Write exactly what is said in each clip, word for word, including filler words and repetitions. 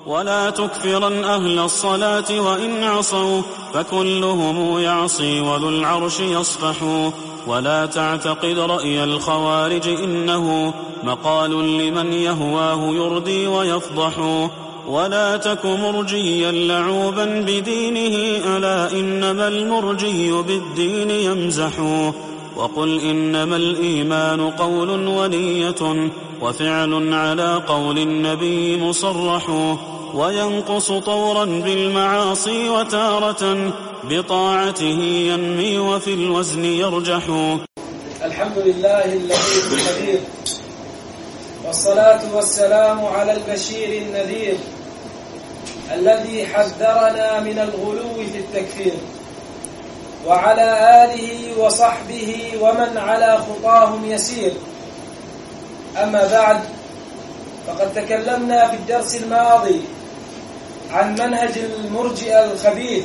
ولا تكفرن أهل الصلاة وإن عصوا فكلهم يعصي وذو العرش يصفح. ولا تعتقد رأي الخوارج إنه مقال لمن يهواه يردي ويفضح. ولا تك مرجيا لعوبا بدينه ألا إنما المرجي بالدين يمزح. وقل إنما الإيمان قول ونية وفعل على قول النبي مصرح. وينقص طورا بالمعاصي وتارة بطاعته ينمي وفي الوزن يرجح. الحمد لله اللطيف الخبير، والصلاة والسلام على البشير النذير الذي حذرنا من الغلو في التكفير، وعلى آله وصحبه ومن على خطاهم يسير. أما بعد، فقد تكلمنا في الدرس الماضي عن منهج المرجئة الخبيث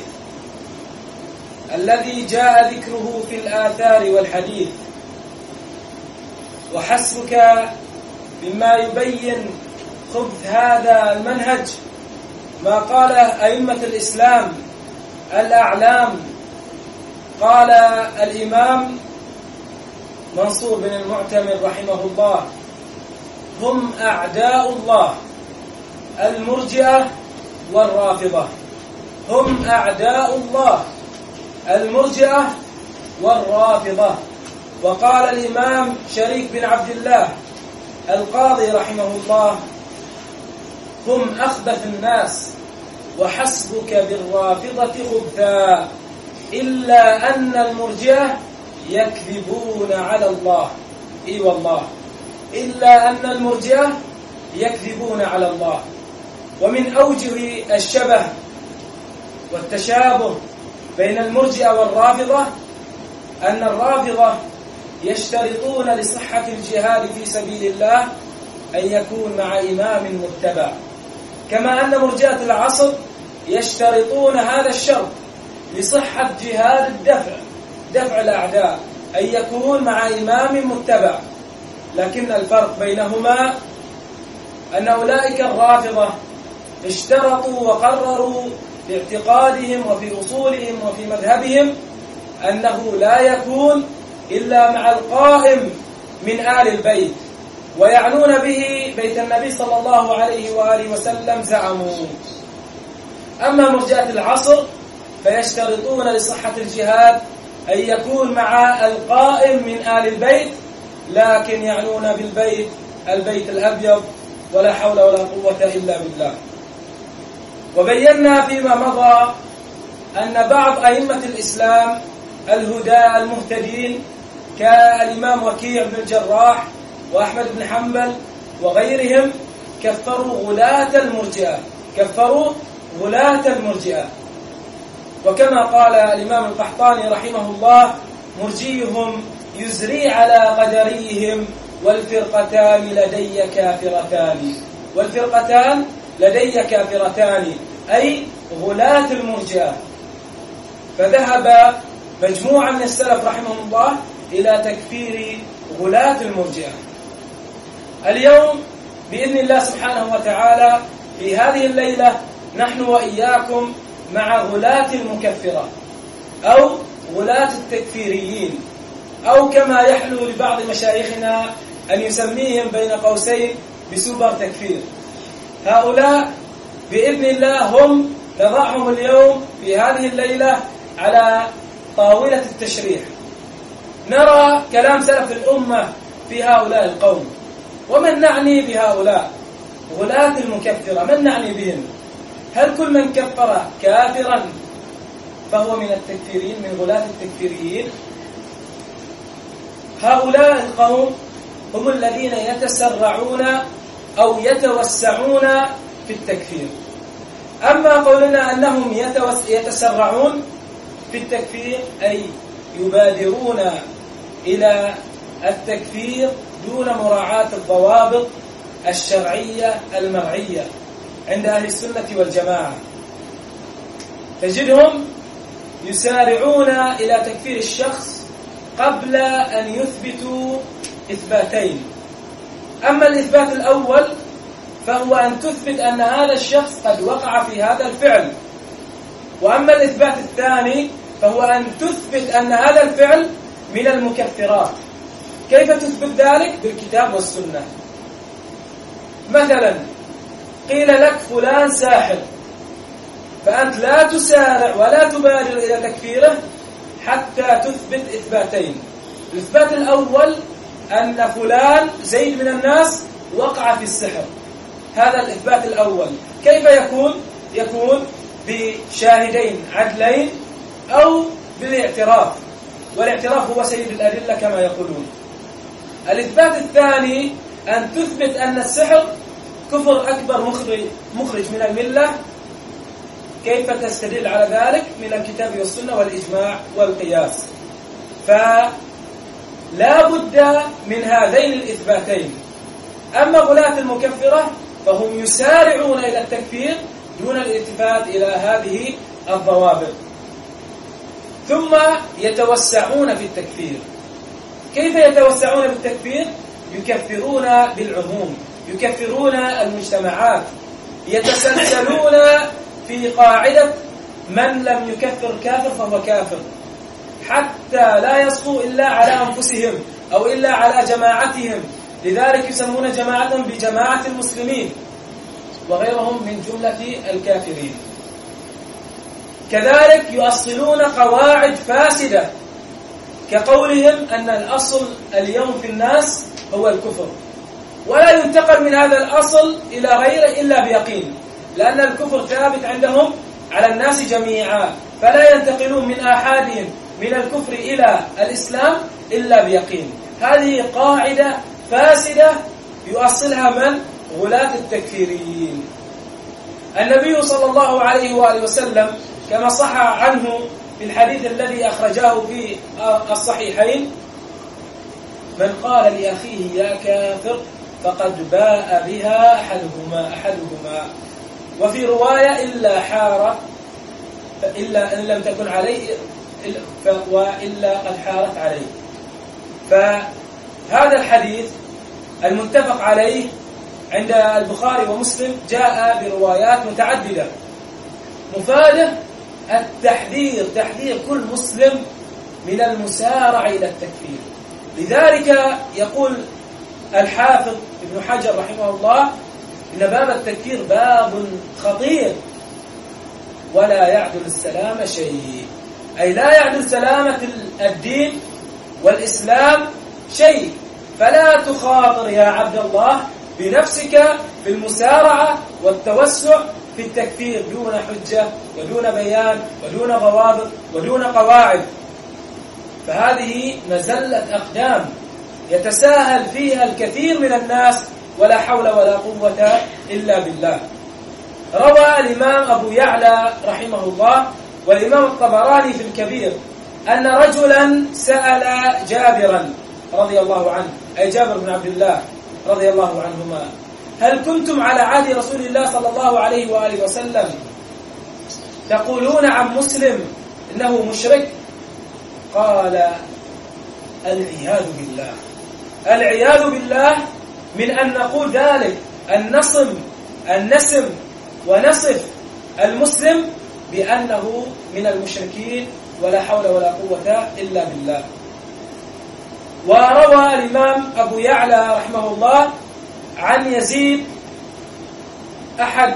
الذي جاء ذكره في الآثار والحديث، وحسبك مما يبين خبث هذا المنهج ما قاله أئمة الإسلام الأعلام. قال الإمام منصور بن المعتمر رحمه الله: هم أعداء الله المرجئة والرافضة. هم أعداء الله المرجئة والرافضة. وقال الإمام شريك بن عبد الله القاضي رحمه الله: هم أخبث الناس وحسبك بالرافضة خبثا، إلا أن المرجئة يكذبون على الله. إي والله، إلا أن المرجئة يكذبون على الله. ومن أوجه الشبه والتشابه بين المرجئة والرافضة أن الرافضة يشترطون لصحة الجهاد في سبيل الله أن يكون مع إمام متبع، كما أن مرجئة العصر يشترطون هذا الشرط لصحة جهاد الدفع دفع الأعداء أن يكون مع إمام متبع. لكن الفرق بينهما أن أولئك الرافضة اشترطوا وقرروا باعتقادهم وفي أصولهم وفي مذهبهم أنه لا يكون إلا مع القائم من آل البيت، ويعنون به بيت النبي صلى الله عليه وآله وسلم زعموا. أما مرجئة العصر فيشترطون لصحة الجهاد أن يكون مع القائم من آل البيت، لكن يعنون بالبيت البيت الأبيض، ولا حول ولا قوة إلا بالله. وبينا فيما مضى أن بعض أئمة الإسلام الهدى المهتدين كالإمام وكيع بن الجراح وأحمد بن حنبل وغيرهم كفروا غلاة المرجئة كفروا غلاة المرجئة وكما قال الإمام القحطاني رحمه الله: مرجيهم يزري على قدريهم والفرقتان لدي كافرتان. والفرقتان لدي كافرتان أي غلاة المرجئة. فذهب مجموعة من السلف رحمهم الله إلى تكفير غلاة المرجئة. اليوم بإذن الله سبحانه وتعالى في هذه الليلة نحن وإياكم مع غلاة المكفرة أو غلاة التكفيريين، أو كما يحلو لبعض مشايخنا أن يسميهم بين قوسين بسوبر تكفير. هؤلاء بإذن الله هم نضعهم اليوم في هذه الليلة على طاولة التشريح. نرى كلام سلف الأمة في هؤلاء القوم. ومن نعني بهؤلاء غلاة المكفرة؟ من نعني بهم؟ هل كل من كفر كافرا فهو من التكفيرين، من غلاة التكفيريين؟ هؤلاء القوم هم الذين يتسرعون أو يتوسعون في التكفير. أما قولنا أنهم يتسرعون في التكفير أي يبادرون إلى التكفير دون مراعاة الضوابط الشرعية المرعية عند أهل السنة والجماعة، تجدهم يسارعون إلى تكفير الشخص قبل أن يثبتوا إثباتين. أما الإثبات الأول فهو أن تثبت أن هذا الشخص قد وقع في هذا الفعل. وأما الإثبات الثاني فهو أن تثبت أن هذا الفعل من المكفرات. كيف تثبت ذلك؟ بالكتاب والسنة. مثلا قيل لك فلان ساحر، فأنت لا تسارع ولا تبادر إلى تكفيره حتى تثبت إثباتين. الإثبات الأول أن فلان زيد من الناس وقع في السحر، هذا الإثبات الأول. كيف يكون؟ يكون بشاهدين عدلين أو بالاعتراف، والاعتراف هو سيد الأدلة كما يقولون. الإثبات الثاني أن تثبت أن السحر كفر أكبر مخرج, مخرج من الملة. كيف تستدل على ذلك؟ من الكتاب والسنة والإجماع والقياس. فلا بد من هذين الإثباتين. أما غلاة المكفرة فهم يسارعون إلى التكفير دون الالتفات إلى هذه الضوابط، ثم يتوسعون في التكفير. كيف يتوسعون في التكفير؟ يكفرون بالعموم، يكفرون المجتمعات، يتسلسلون في قاعدة من لم يكفر كافر فهو كافر، حتى لا يصفوا إلا على أنفسهم أو إلا على جماعتهم. لذلك يسمون جماعتهم بجماعة المسلمين وغيرهم من جملة الكافرين. كذلك يؤصلون قواعد فاسدة كقولهم أن الأصل اليوم في الناس هو الكفر، ولا ينتقل من هذا الأصل إلى غيره إلا بيقين، لأن الكفر ثابت عندهم على الناس جميعا، فلا ينتقلون من آحادهم من الكفر إلى الإسلام إلا بيقين. هذه قاعدة فاسدة يؤصلها من؟ غلاة التكفيريين. النبي صلى الله عليه وآله وسلم كما صح عنه في الحديث الذي أخرجاه في الصحيحين: من قال لأخيه يا كافر فقد باء بها أحدهما أحدهما وفي رواية إلا حارت إلا إن لم تكن عليه وإلا قد حارت عليه. فهذا الحديث المتفق عليه عند البخاري ومسلم جاء بروايات متعددة مفادة التحذير، تحذير كل مسلم من المسارعة إلى التكفير. لذلك يقول الحافظ ابن حجر رحمه الله إن باب التكفير باب خطير ولا يعدل السلام شيء، أي لا يعدل سلامة الدين والإسلام شيء. فلا تخاطر يا عبد الله بنفسك في المسارعة والتوسع في التكفير دون حجة ودون بيان ودون ضوابط ودون قواعد، فهذه مزلة أقدام يتساهل فيها الكثير من الناس ولا حول ولا قوة إلا بالله. روى الإمام أبو يعلى رحمه الله والإمام الطبراني في الكبير أن رجلا سأل جابرا رضي الله عنه، أي جابر بن عبد الله رضي الله عنهما: هل كنتم على عهد رسول الله صلى الله عليه وآله وسلم تقولون عن مسلم إنه مشرك؟ قال: العياذ بالله، العياذ بالله من أن نقول ذلك، أن نصم أن نسم ونصف المسلم بأنه من المشركين ولا حول ولا قوة إلا بالله. وروى الإمام أبو يعلى رحمه الله عن يزيد أحد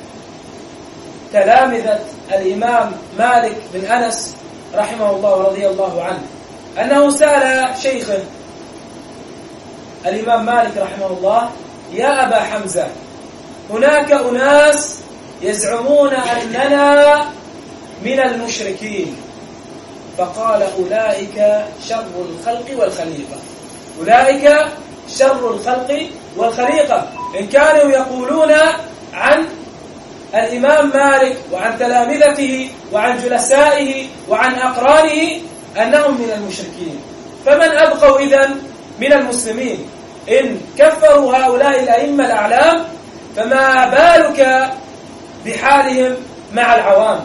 تلامذة الإمام مالك بن أنس رحمه الله ورضي الله عنه أنه سأل شيخه الإمام مالك رحمه الله: يا أبا حمزة، هناك أناس يزعمون أننا من المشركين. فقال: أولئك شر الخلق والخليقة، أولئك شر الخلق والخليقة. إن كانوا يقولون عن الإمام مالك وعن تلامذته وعن جلسائه وعن أقرانه أنهم من المشركين، فمن أبقوا إذن من المسلمين؟ إن كفروا هؤلاء الأئمة الأعلام فما بالك بحالهم مع العوام؟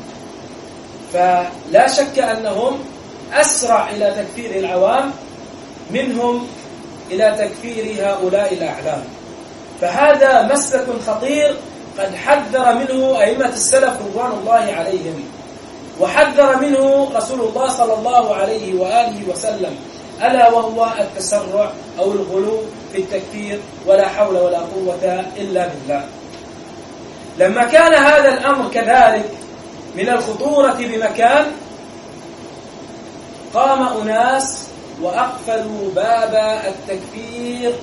فلا شك أنهم أسرع إلى تكفير العوام منهم إلى تكفير هؤلاء الأعلام. فهذا مسلك خطير قد حذر منه أئمة السلف رضوان الله عليهم، وحذر منه رسول الله صلى الله عليه وآله وسلم، ألا وهو التسرع أو الغلو في التكفير، ولا حول ولا قوة إلا بالله. لما كان هذا الأمر كذلك من الخطورة بمكان، قام أناس وأقفلوا باب التكفير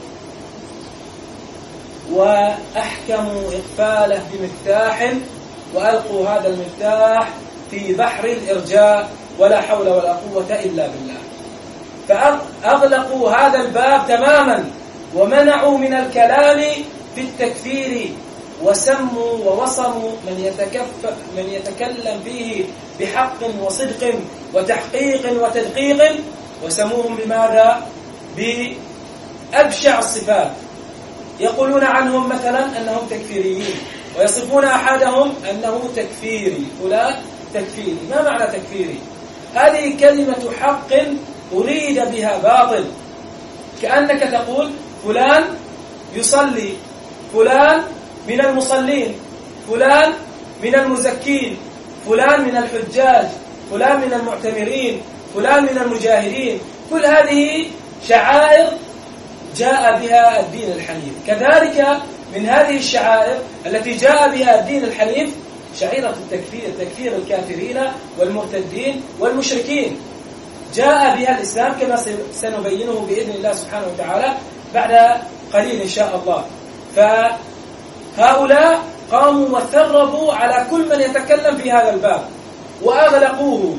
وأحكموا إقفاله بمفتاح، وألقوا هذا المفتاح في بحر الإرجاء، ولا حول ولا قوة إلا بالله. فأغلقوا هذا الباب تماما، ومنعوا من الكلام في التكفير، وسموا ووصموا من يتكف من يتكلم فيه بحق وصدق وتحقيق وتدقيق، وسموهم بماذا؟ بأبشع الصفات. يقولون عنهم مثلا أنهم تكفيريين، ويصفون أحدهم أنه تكفيري، فلان تكفيري. ما معنى تكفيري؟ هذه كلمة حق أريد بها باطل، كأنك تقول فلان يصلي، فلان من المصلين، فلان من المزكين، فلان من الحجاج، فلان من المعتمرين، فلان من المجاهدين. كل هذه شعائر جاء بها الدين الحنيف. كذلك من هذه الشعائر التي جاء بها الدين الحنيف شعيرة التكفير، تكفير الكافرين والمرتدين والمشركين، جاء بها الإسلام كما سنبينه بإذن الله سبحانه وتعالى بعد قليل إن شاء الله. فهؤلاء قاموا وثربوا على كل من يتكلم في هذا الباب وأغلقوه،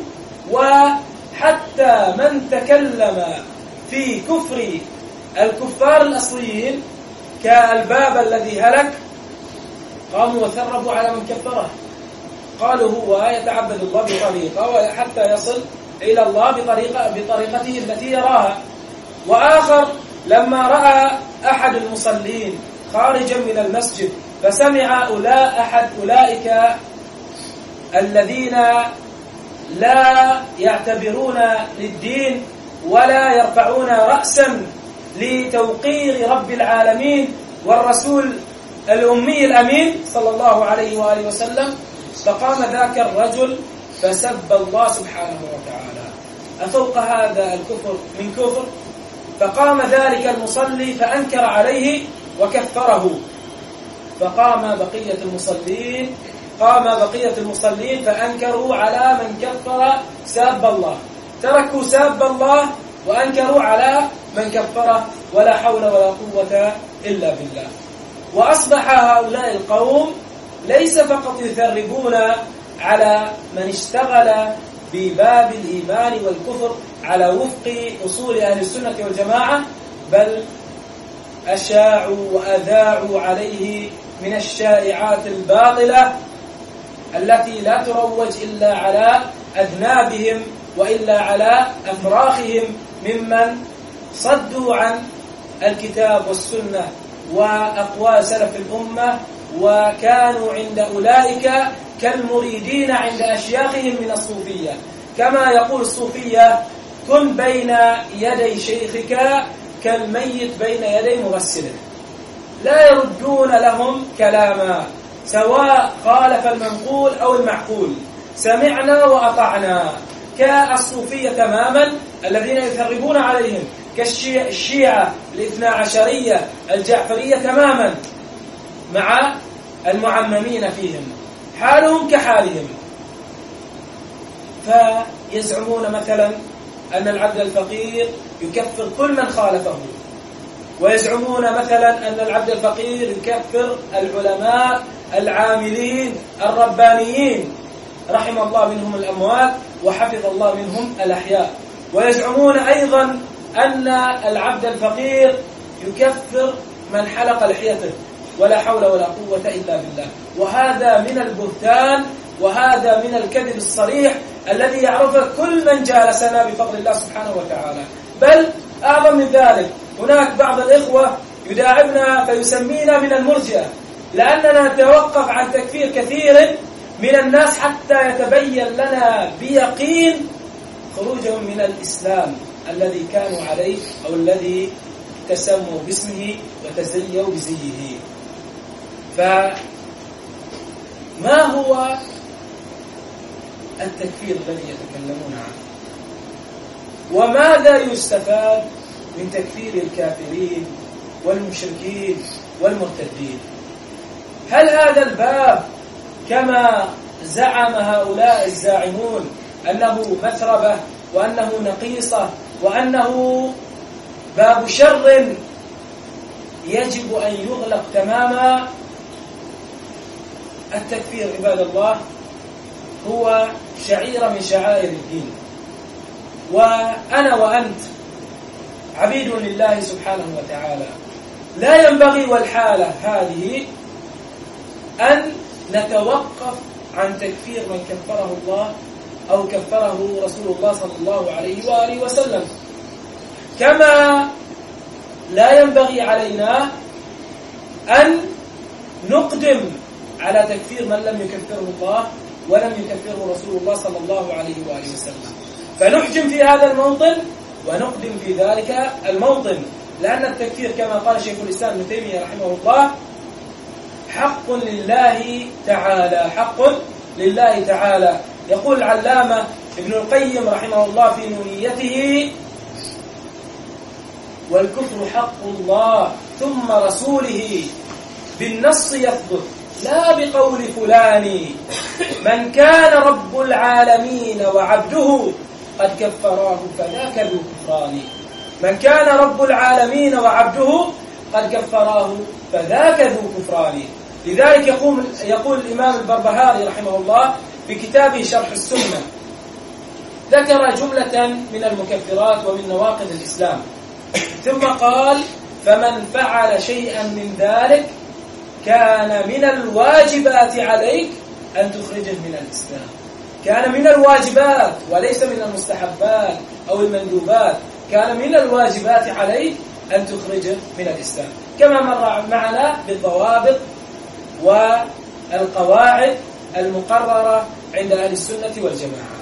وحتى من تكلم في كفر الكفار الأصليين كالباب الذي هلك قاموا وثربوا على من كفره، قالوا هو يتعبد الله بطريقة حتى يصل إلى الله بطريقة بطريقته التي يراها. وآخر لما رأى أحد المصلين خارجا من المسجد فسمع أولا أحد أولئك الذين لا يعتبرون للدين ولا يرفعون رأسا لتوقير رب العالمين والرسول الأمي الأمين صلى الله عليه وآله وسلم، فقام ذاك الرجل فسب الله سبحانه وتعالى. أفوق هذا الكفر من كفر؟ فقام ذلك المصلي فأنكر عليه وكفره، فقام بقية المصلين قام بقية المصلين فأنكروا على من كفر ساب الله، تركوا ساب الله وأنكروا على من كفره، ولا حول ولا قوة إلا بالله. وأصبح هؤلاء القوم ليس فقط يثربون على من اشتغل بباب الإيمان والكفر على وفق أصول أهل السنة والجماعة، بل أشاعوا وأذاعوا عليه من الشائعات الباطلة التي لا تروج إلا على أذنابهم وإلا على أفراخهم ممن صدوا عن الكتاب والسنة وأقوال سلف الأمة، وكانوا عند أولئك كالمريدين عند أشياخهم من الصوفية. كما يقول الصوفية: كن بين يدي شيخك كالميت بين يدي مغسله. لا يردون لهم كلاما سواء خالف المنقول أو المعقول، سمعنا وأطعنا، كالصوفية تماما الذين يثربون عليهم، كالشيعة الاثنى عشرية الجعفرية تماما مع المعممين فيهم، حالهم كحالهم. فيزعمون مثلا أن العبد الفقير يكفر كل من خالفه، ويزعمون مثلا أن العبد الفقير يكفر العلماء العاملين الربانيين رحم الله منهم الأموات وحفظ الله منهم الأحياء. ويزعمون أيضا أن العبد الفقير يكفر من حلق لحيته، ولا حول ولا قوة إلا بالله. وهذا من البهتان، وهذا من الكذب الصريح الذي يعرفه كل من جالسنا بفضل الله سبحانه وتعالى. بل أعظم من ذلك، هناك بعض الإخوة يداعبنا فيسمينا من المرجئة، لأننا نتوقف عن تكفير كثير من الناس حتى يتبين لنا بيقين خروجهم من الإسلام الذي كانوا عليه أو الذي تسموا باسمه وتزيوا بزيه. فما هو التكفير الذي يتكلمون عنه؟ وماذا يستفاد من تكفير الكافرين والمشركين والمرتدين؟ هل هذا الباب كما زعم هؤلاء الزاعمون أنه مثربة وأنه نقيصة وأنه باب شر يجب أن يغلق تماما؟ التكفير عباد الله هو شعيرة من شعائر الدين، وأنا وأنت عبيد لله سبحانه وتعالى، لا ينبغي والحالة هذه أن نتوقف عن تكفير من كفره الله أو كفره رسول الله صلى الله عليه وآله وسلم، كما لا ينبغي علينا أن نقدم على تكفير من لم يكفره الله ولم يكفره رسول الله صلى الله عليه وآله وسلم، فنحجم في هذا الموطن ونقدم في ذلك الموطن، لأن التكفير كما قال شيخ الإسلام ابن تيمية رحمه الله حق لله تعالى، حق لله تعالى. يقول العلامة ابن القيم رحمه الله في نونيته: والكفر حق الله ثم رسوله بالنص يثبت لا بقول فلان، من كان رب العالمين وعبده قد كفراه فذاك ذو كفران، من كان رب العالمين وعبده قد كفراه فذاك ذو كفران. لذلك يقول, يقول الإمام البربهاري رحمه الله في كتابه شرح السنة، ذكر جملة من المكفرات ومن نواقض الإسلام، ثم قال: فمن فعل شيئا من ذلك كان من الواجبات عليك أن تخرجه من الإسلام. كان من الواجبات وليس من المستحبات أو المندوبات، كان من الواجبات عليك أن تخرجه من الإسلام، كما مر معنا بالضوابط والقواعد المقررة عند أهل السنة والجماعة.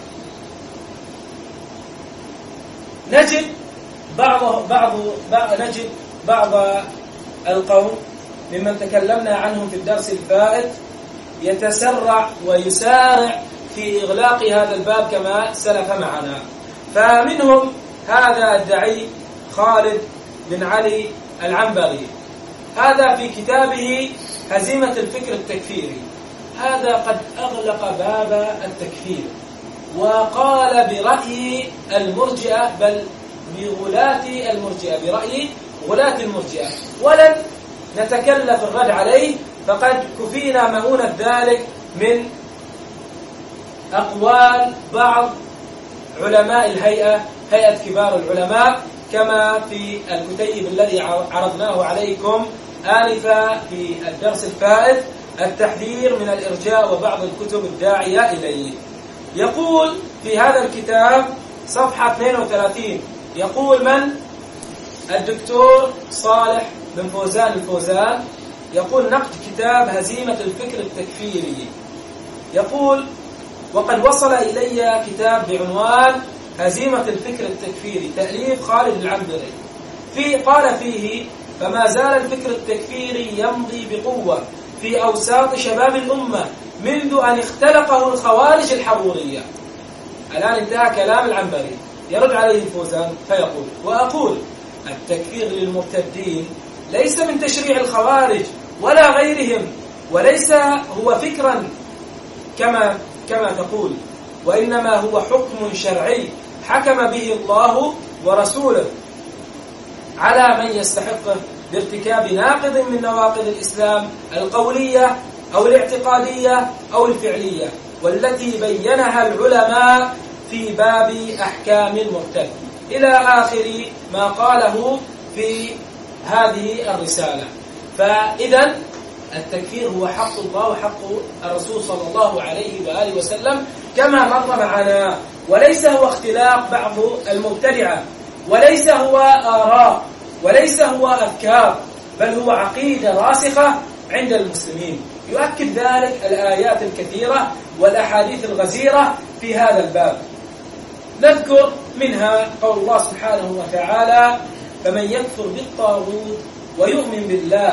نجد بعض بعض نجد بعض القوم ممن تكلمنا عنهم في الدرس الفائت يتسرع ويسارع في إغلاق هذا الباب كما سلف معنا، فمنهم هذا الداعي خالد بن علي العنبري، هذا في كتابه هزيمة الفكر التكفيري، هذا قد أغلق باب التكفير وقال برأي المرجئة، بل بغلاة المرجئة، برأي غلاة المرجئة، ولن نتكلف الرد عليه، فقد كفينا مؤونة ذلك من أقوال بعض علماء الهيئة، هيئة كبار العلماء، كما في الكتيب الذي عرضناه عليكم آنفا في الدرس الفائت، التحذير من الإرجاء وبعض الكتب الداعية إليه. يقول في هذا الكتاب صفحة اثنين وثلاثين، يقول من؟ الدكتور صالح بن فوزان الفوزان، يقول نقد كتاب هزيمة الفكر التكفيري، يقول: وقد وصل إلي كتاب بعنوان هزيمة الفكر التكفيري تأليف خالد العنبري، في قال فيه: فما زال الفكر التكفيري يمضي بقوة في أوساط شباب الأمة منذ أن اختلقه الخوارج الحرورية. الآن انتهى كلام العنبري، يرد عليه الفوزان فيقول: وأقول التكفير للمرتدين ليس من تشريع الخوارج ولا غيرهم، وليس هو فكرا كما كما تقول، وإنما هو حكم شرعي حكم به الله ورسوله على من يستحقه بارتكاب ناقض من نواقض الإسلام القولية أو الاعتقادية أو الفعلية، والتي بينها العلماء في باب أحكام المرتد، إلى آخر ما قاله في هذه الرسالة. فإذا التكفير هو حق الله وحق الرسول صلى الله عليه وآله وسلم كما مر معنا، وليس هو اختلاق بعض المبتدعة، وليس هو آراء، وليس هو أفكار، بل هو عقيدة راسخة عند المسلمين. يؤكد ذلك الآيات الكثيرة والأحاديث الغزيرة في هذا الباب. نذكر منها قول الله سبحانه وتعالى: فمن يكفر بالطاغوت ويؤمن بالله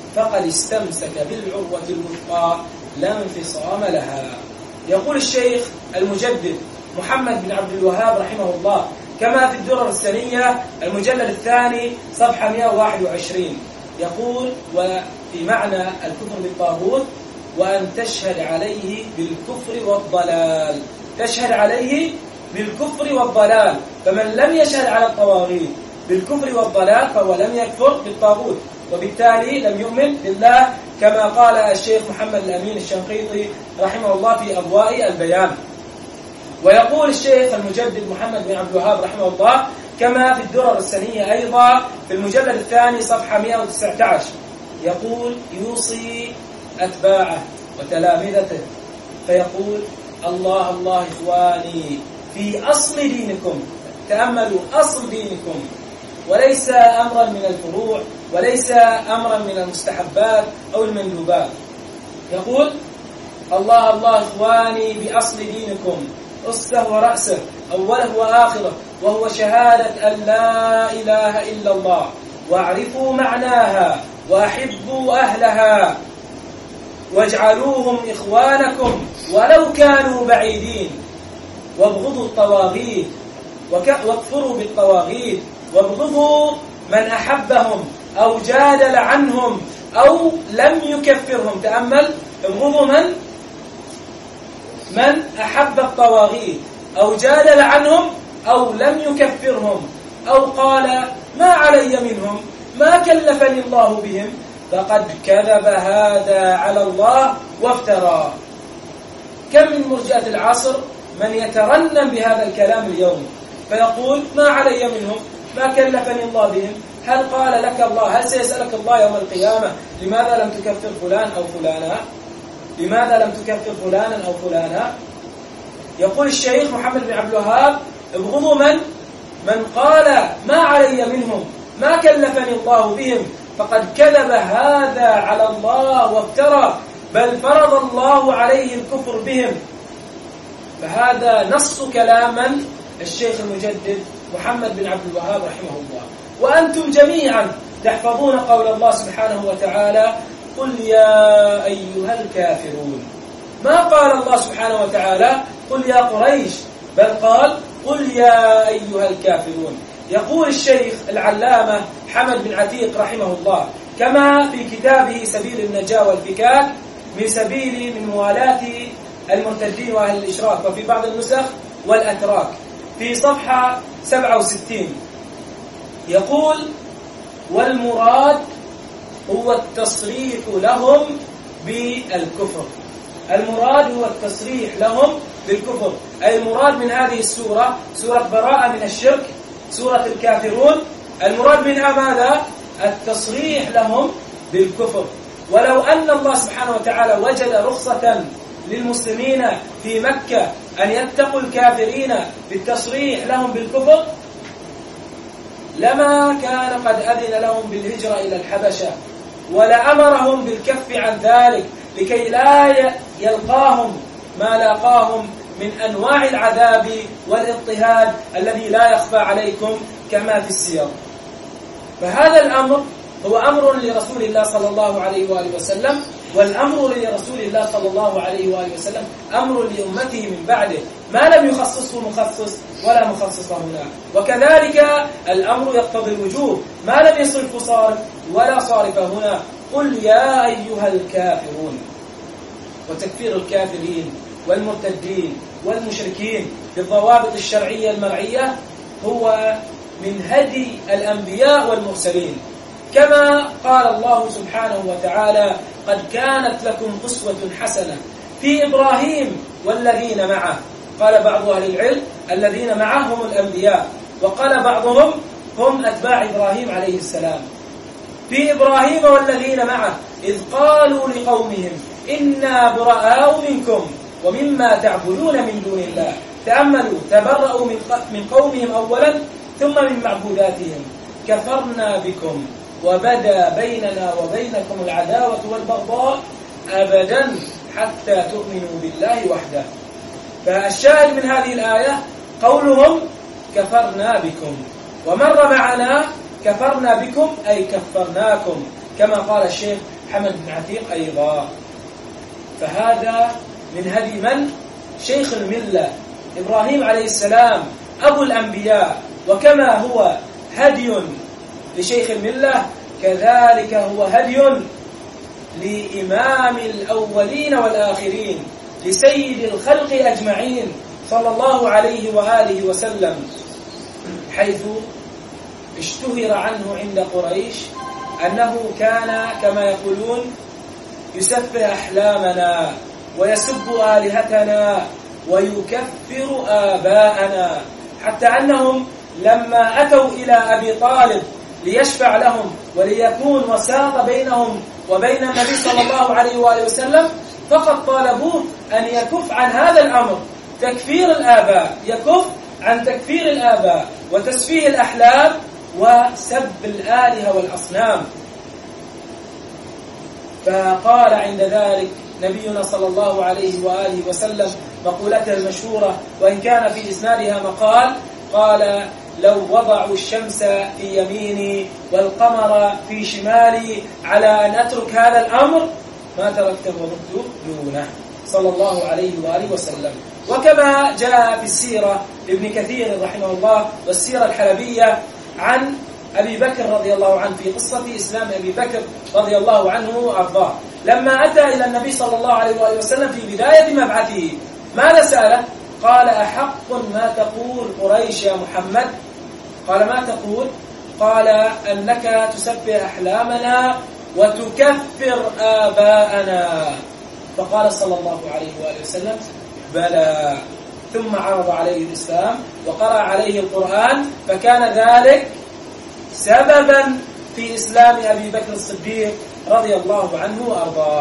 فقد استمسك بالعروة الوثقى لا انفصام لها. يقول الشيخ المجدد محمد بن عبد الوهاب رحمه الله كما في الدرر السنية المجلد الثاني صفحة مئة وواحد وعشرين، يقول: وفي معنى الكفر بالطاغوت وأن تشهد عليه بالكفر والضلال، تشهد عليه بالكفر والضلال، فمن لم يشهد على الطواغيت بالكفر والضلال فهو لم يكفر بالطاغوت، وبالتالي لم يؤمن بالله، كما قال الشيخ محمد الأمين الشنقيطي رحمه الله في أضواء البيان. ويقول الشيخ المجدد محمد بن عبد الوهاب رحمه الله كما في الدرر السنية أيضا في المجلد الثاني صفحة مئة وتسعة عشر، يقول: يوصي أتباعه وتلامذته فيقول: الله الله إخواني في أصل دينكم، تأملوا أصل دينكم، وليس أمرا من الفروع، وليس أمرا من المستحبات أو المندوبات. يقول: الله الله إخواني بأصل دينكم، أسه ورأسه، أوله وآخره، وهو شهادة أن لا إله إلا الله، واعرفوا معناها وأحبوا أهلها واجعلوهم إخوانكم ولو كانوا بعيدين، وابغضوا الطواغيت واكفروا بالطواغيت، وابغضوا من أحبهم أو جادل عنهم أو لم يكفرهم. تأمل: ابغضوا من من أحب الطواغيت أو جادل عنهم أو لم يكفرهم أو قال ما علي منهم ما كلفني الله بهم فقد كذب هذا على الله وافترى. كم من مرجئة العصر من يترنم بهذا الكلام اليوم فيقول ما علي منهم ما كلفني الله بهم. هل قال لك الله، هل سيسألك الله يوم القيامة لماذا لم تكفر فلان أو فلانا؟ لماذا لم تكفر فلانا أو فلانا؟ يقول الشيخ محمد بن عبد الوهاب: ابغضوا من من قال ما علي منهم ما كلفني الله بهم فقد كذب هذا على الله وافترى، بل فرض الله عليه الكفر بهم. فهذا نص كلاما الشيخ المجدد محمد بن عبد الوهاب رحمه الله. وأنتم جميعا تحفظون قول الله سبحانه وتعالى: قل يا أيها الكافرون. ما قال الله سبحانه وتعالى قل يا قريش، بل قال قل يا أيها الكافرون. يقول الشيخ العلامة حمد بن عتيق رحمه الله كما في كتابه سبيل النجاة والفكاك من سبيل من موالاة المرتدين وأهل الإشراك، وفي بعض النسخ والأتراك، في صفحة سبعة وستين يقول: والمراد هو التصريح لهم بالكفر. المراد هو التصريح لهم بالكفر، أي المراد من هذه السورة سورة براءة من الشرك، سورة الكافرون، المراد منها ماذا؟ التصريح لهم بالكفر. ولو أن الله سبحانه وتعالى وجد رخصة للمسلمين في مكة أن يتقوا الكافرين بالتصريح لهم بالكفر لما كان قد أذن لهم بالهجرة إلى الحبشة، ولأمرهم بالكف عن ذلك لكي لا يلقاهم ما لاقاهم من أنواع العذاب والاضطهاد الذي لا يخفى عليكم كما في السير. فهذا الأمر هو أمر لرسول الله صلى الله عليه وآله وسلم، والأمر لرسول الله صلى الله عليه وآله وسلم أمر لأمته من بعده، ما لم يخصصه مخصص ولا مخصص هنا. وكذلك الأمر يقتضي الوجوب، ما لم يصرف صارف ولا صارف هنا. قل يا أيها الكافرون. وتكفير الكافرين والمرتدين والمشركين بالضوابط الشرعية المرعية هو من هدي الأنبياء والمرسلين، كما قال الله سبحانه وتعالى: قد كانت لكم أسوة حسنة في إبراهيم والذين معه. قال بعض أهل العلم الذين معه هم الأنبياء، وقال بعضهم هم أتباع إبراهيم عليه السلام. في إبراهيم والذين معه إذ قالوا لقومهم إنا براء منكم ومما تعبدون من دون الله. تأملوا، تبرأوا من قومهم أولا ثم من معبوداتهم. كفرنا بكم وبدا بيننا وبينكم العداوة والبغضاء أبدا حتى تؤمنوا بالله وحده. فالشاهد من هذه الآية قولهم كفرنا بكم، ومر معنا كفرنا بكم أي كفرناكم، كما قال الشيخ محمد بن عتيق أيضا. فهذا من هدي من؟ شيخ الملة إبراهيم عليه السلام أبو الأنبياء. وكما هو هدي لشيخ الملة كذلك هو هدي لإمام الأولين والآخرين لسيد الخلق أجمعين صلى الله عليه وآله وسلم، حيث اشتهر عنه عند قريش أنه كان كما يقولون يسفه أحلامنا ويسب آلهتنا ويكفر آباءنا، حتى أنهم لما أتوا إلى أبي طالب ليشفع لهم وليكون وساط بينهم وبين النبي صلى الله عليه وآله وسلم فقط طالبوه أن يكف عن هذا الأمر، تكفير الآباء، يكف عن تكفير الآباء وتسفيه الأحلام وسب الآلهة والأصنام. فقال عند ذلك نبينا صلى الله عليه وآله وسلم مقولته المشهورة وإن كان في إسنادها مقال، قال: لو وضعوا الشمس في يميني والقمر في شمالي على أن أترك هذا الأمر ما تركته وضدت دونه، صلى الله عليه وآله وسلم. وكما جاء في السيرة لابن كثير رحمه الله والسيرة الحلبية عن أبي بكر رضي الله عنه في قصة إسلام أبي بكر رضي الله عنه وأرضاه، لما أتى إلى النبي صلى الله عليه وآله وسلم في بداية مبعثه ماذا سأله؟ قال: أحق ما تقول قريش يا محمد؟ قال: ما تقول؟ قال: أنك تسفه أحلامنا وتكفر آباءنا. فقال صلى الله عليه وآله وسلم: بلى. ثم عرض عليه الإسلام وقرأ عليه القرآن، فكان ذلك سببا في إسلام أبي بكر الصديق رضي الله عنه وأرضاه.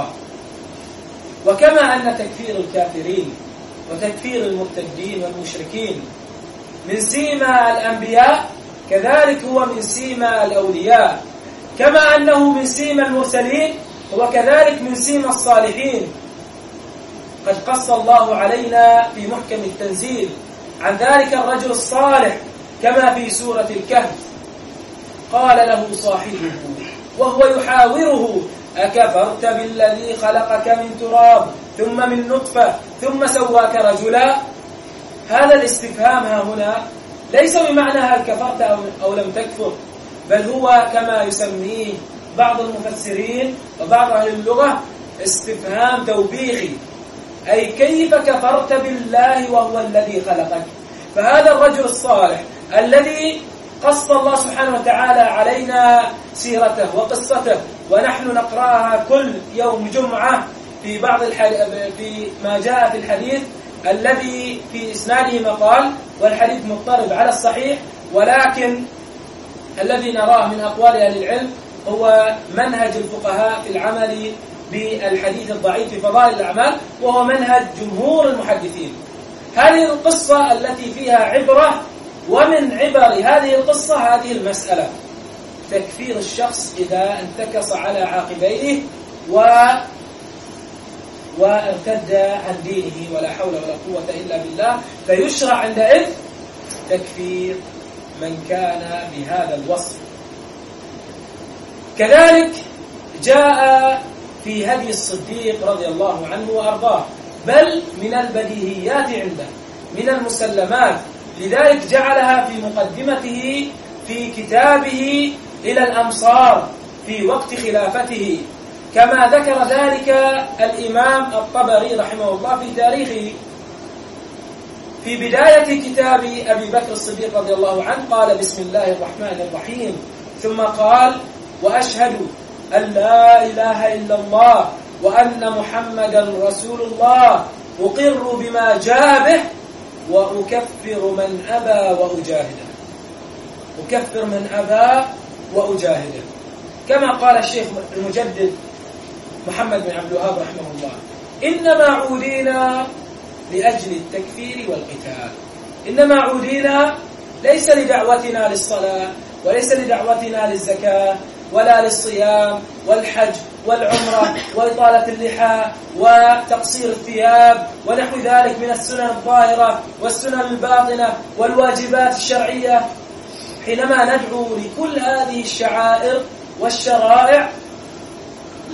وكما أن تكفير الكافرين وتكفير المرتدين والمشركين من سيما الأنبياء كذلك هو من سيما الأولياء، كما أنه من سيما المرسلين هو كذلك من سيما الصالحين. قد قص الله علينا في محكم التنزيل عن ذلك الرجل الصالح كما في سورة الكهف، قال له صاحبه وهو يحاوره: أكفرت بالذي خلقك من تراب ثم من نطفة ثم سواك رجلا؟ هذا الاستفهام ها هنا ليس بمعنى هل كفرت أو لم تكفر، بل هو كما يسميه بعض المفسرين وبعض أهل اللغة استفهام توبيخي، أي كيف كفرت بالله وهو الذي خلقك؟ فهذا الرجل الصالح الذي قص الله سبحانه وتعالى علينا سيرته وقصته ونحن نقرأها كل يوم جمعة في بعض في ما جاء في الحديث الذي في إسناده مقال والحديث مضطرب على الصحيح، ولكن الذي نراه من أقوال أهل العلم هو منهج الفقهاء في العمل بالحديث الضعيف في فضائل الأعمال، وهو منهج جمهور المحدثين. هذه القصة التي فيها عبرة، ومن عبر هذه القصة هذه المسألة تكفير الشخص إذا انتكص على عاقبيه و وارتد عن دينه ولا حول ولا قوة إلا بالله، فيشرع عندئذ تكفير من كان بهذا الوصف. كذلك جاء في هدي الصديق رضي الله عنه وأرضاه، بل من البديهيات عنده من المسلمات، لذلك جعلها في مقدمته في كتابه إلى الأمصار في وقت خلافته، كما ذكر ذلك الإمام الطبري رحمه الله في تاريخه. في بداية كتاب أبي بكر الصديق رضي الله عنه قال: بسم الله الرحمن الرحيم، ثم قال: وأشهد أن لا إله إلا الله وأن محمدا رسول الله، أقر بما جاء به وأكفر من أبى وأجاهده. أكفر من أبى وأجاهده، كما قال الشيخ المجدد محمد بن عبد الوهاب رحمه الله: إنما عودينا لأجل التكفير والقتال، إنما عودينا ليس لدعوتنا للصلاة وليس لدعوتنا للزكاة ولا للصيام والحج والعمرة وإطالة اللحى وتقصير الثياب ونحو ذلك من السنن الظاهرة والسنن الباطنة والواجبات الشرعية. حينما ندعو لكل هذه الشعائر والشرائع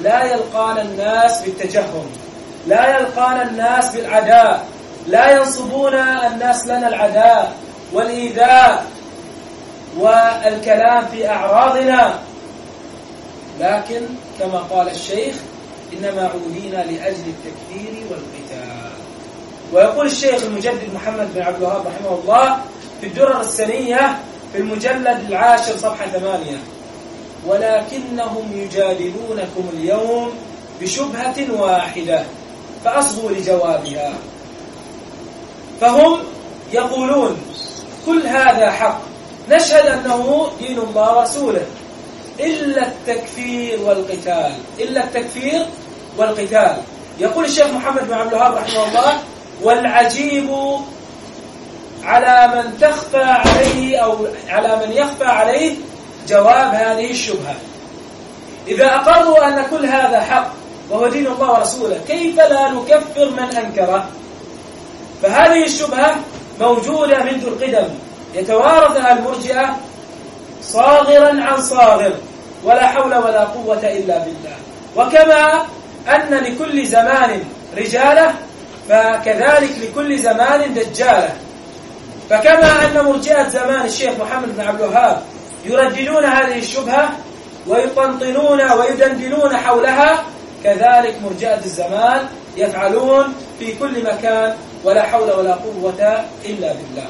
لا يلقانا الناس بالتجهم، لا يلقانا الناس بالعداء، لا ينصبون الناس لنا العداء والإيذاء والكلام في أعراضنا، لكن كما قال الشيخ إنما عودينا لأجل التكفير والقتال. ويقول الشيخ المجدد محمد بن عبد الوهاب رحمه الله في الدرر السنية في المجلد العاشر صفحة ثمانية: ولكنهم يجادلونكم اليوم بشبهة واحدة فأصغوا لجوابها. فهم يقولون كل هذا حق، نشهد أنه دين الله ورسوله، إلا التكفير والقتال، إلا التكفير والقتال. يقول الشيخ محمد بن عبد الوهاب رحمه الله: والعجيب على من تخفى عليه أو على من يخفى عليه جواب هذه الشبهة. إذا أقروا أن كل هذا حق وهو دين الله ورسوله، كيف لا نكفر من أنكره؟ فهذه الشبهة موجودة منذ القدم، يتوارثها المرجئة صاغرا عن صاغر، ولا حول ولا قوة إلا بالله. وكما أن لكل زمان رجالة، فكذلك لكل زمان دجالة. فكما أن مرجئة زمان الشيخ محمد بن عبد الوهاب يرددون هذه الشبهة ويطنطنون ويدندنون حولها، كذلك مرجئة الزمان يفعلون في كل مكان، ولا حول ولا قوة إلا بالله.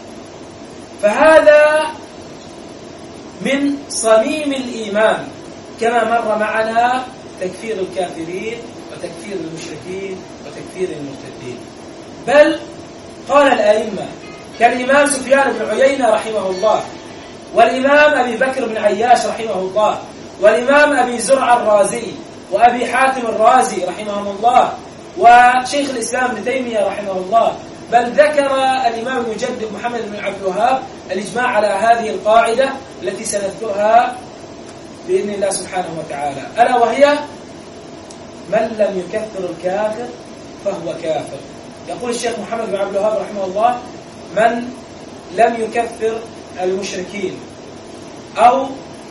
فهذا من صميم الإيمان، كما مر معنا تكفير الكافرين وتكفير المشركين وتكفير المرتدين. بل قال الأئمة كالإمام سفيان بن عيينة رحمه الله، والإمام أبي بكر بن عياش رحمه الله، والإمام أبي زرع الرازي، وأبي حاتم الرازي رحمهم الله، وشيخ الإسلام ابن تيمية رحمه الله، بل ذكر الإمام المجدد محمد بن عبد الوهاب الإجماع على هذه القاعدة التي سنذكرها بإذن الله سبحانه وتعالى، ألا وهي: من لم يكفر الكافر فهو كافر. يقول الشيخ محمد بن عبد الوهاب رحمه الله: من لم يكفر المشركين أو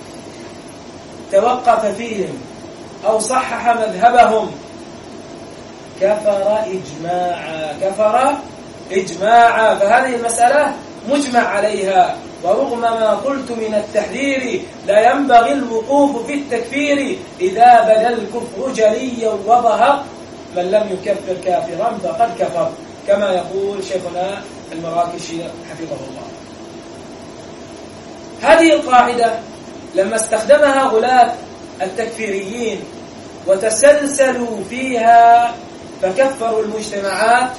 توقف فيهم أو صحح مذهبهم كفر إجماعا، كفر إجماعا. فهذه المسألة مجمع عليها، ورغم ما قلت من التحذير لا ينبغي الوقوف في التكفير إذا بدا الكفر جليا وظهر، من لم يكفر كافرا فقد كفر، كما يقول شيخنا المراكشي حفظه الله. هذه القاعدة لما استخدمها غلاة التكفيريين وتسلسلوا فيها فكفروا المجتمعات،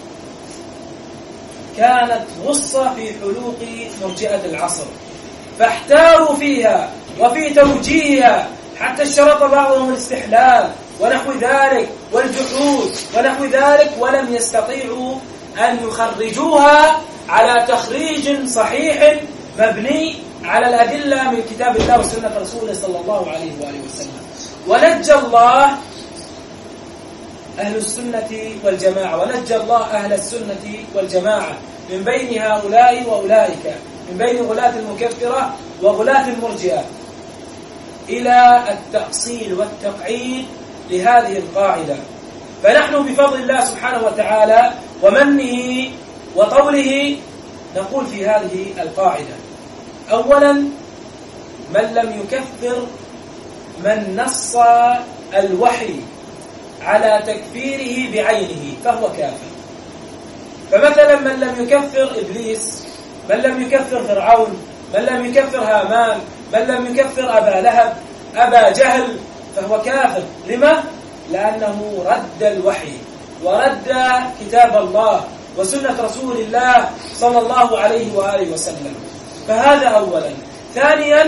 كانت غصة في حلوق مرجئة العصر، فاحتاروا فيها وفي توجيهها، حتى اشترط بعضهم الاستحلال ونحو ذلك والجحود ونحو ذلك، ولم يستطيعوا أن يخرجوها على تخريج صحيح مبني على الأدلة من كتاب الله وسنة رسوله صلى الله عليه وآله وسلم. ونجى الله أهل السنة والجماعة، ونجى الله أهل السنة والجماعة من بين هؤلاء وأولئك، من بين غلاة المكفرة وغلاة المرجئة، إلى التأصيل والتقعيد لهذه القاعدة. فنحن بفضل الله سبحانه وتعالى ومنه وطوله نقول في هذه القاعدة: أولا، من لم يكفر من نص الوحي على تكفيره بعينه فهو كافر. فمثلا من لم يكفر إبليس، من لم يكفر فرعون، من لم يكفر هامان، من لم يكفر أبا لهب، أبا جهل، فهو كافر. لما؟ لأنه رد الوحي ورد كتاب الله وسنة رسول الله صلى الله عليه وآله وسلم. فهذا أولا. ثانيا،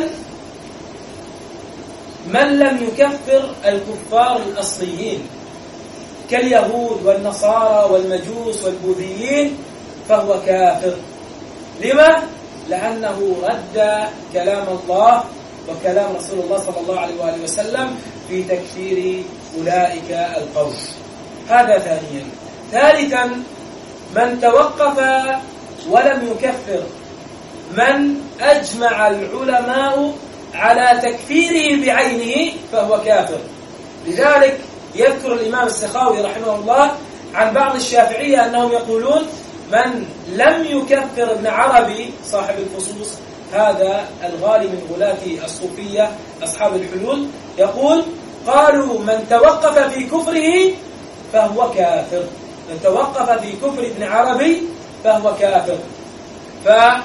من لم يكفر الكفار الأصليين كاليهود والنصارى والمجوس والبوذيين فهو كافر. لما؟ لأنه رد كلام الله وكلام رسول الله صلى الله عليه وآله وسلم في تكفير أولئك القوم. هذا ثانيا. ثالثا، من توقف ولم يكفر من أجمع العلماء على تكفيره بعينه فهو كافر. لذلك يذكر الإمام السخاوي رحمه الله عن بعض الشافعية أنهم يقولون من لم يكفر ابن عربي صاحب الفصوص، هذا الغالي من غلاة الصوفية أصحاب الحلول، يقول قالوا من توقف في كفره فهو كافر، من توقف في كفر ابن عربي فهو كافر. فمن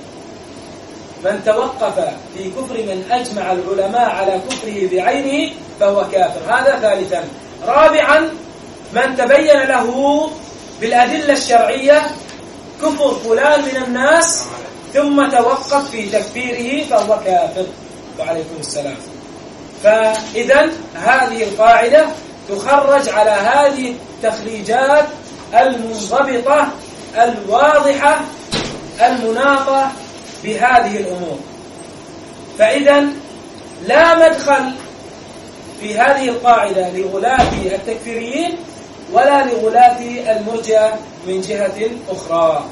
توقف في كفر من أجمع العلماء على كفره بعينه فهو كافر، هذا ثالثا. رابعا من تبين له بالأدلة الشرعية كفر فلان من الناس ثم توقف في تكفيره فهو كافر. وعليكم السلام. فإذا هذه القاعدة تخرج على هذه التخريجات المنضبطة الواضحة المناطة بهذه الأمور. فإذا لا مدخل في هذه القاعدة لغلاة التكفيريين ولا لغلاة المرجئة من جهة أخرى.